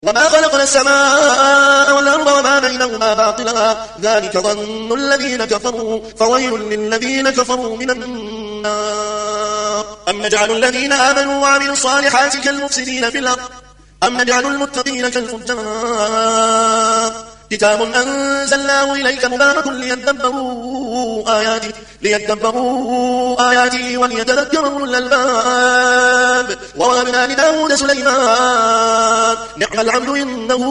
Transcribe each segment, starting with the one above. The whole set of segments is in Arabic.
وما خلقنا السماء والأرض وما بينهما باطلا ذلك ظن الذين كفروا فويل للذين كفروا من النار أم نجعل الذين آمنوا وعملوا الصالحات كالمفسدين في الأرض أم نجعل المتقين كالفجار كتاب أنزلناه إليك مبارك ليدبروا آياته وليتذكر أولو الألباب ووهبنا لداود سليمان نعم العبد إنه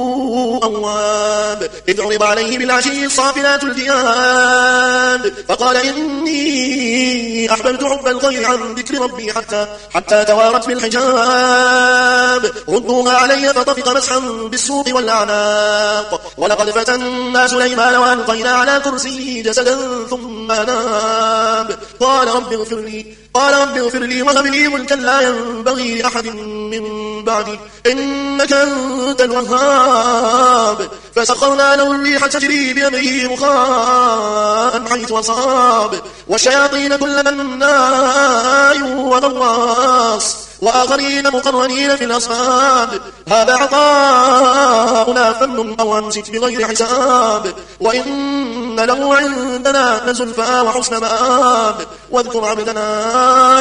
أواب إذ عرض عليه بالعشي الصافنات الجياد فقال إني أحببت حب الخير عن ذكر ربي حتى توارت بالحجاب ردوها علي فطفق مسحا بالسوق والأعناق ولقد فتنا سليمان وألقينا على كرسيه جسدا ثم ناب قال رب اغفر لي وهب لي ملكا لا ينبغي لأحد من بعدي إنك أنت الوهاب فسخرنا له الريح تجري بأمره رخاء حيث أصاب والشياطين كل مناء وغواص وآخرين مقرنين في الأصفاد هذا عطاؤنا فمن أو أمسك بغير حساب وإن له عندنا لزلفى وحسن مآب واذكر عبدنا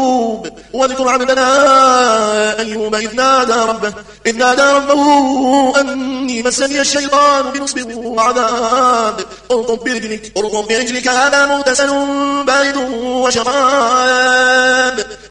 أيوب إذ نادى ربه أني مسني الشيطان بنصب وعذاب اركض برجلك هذا مغتسل بارد وشراب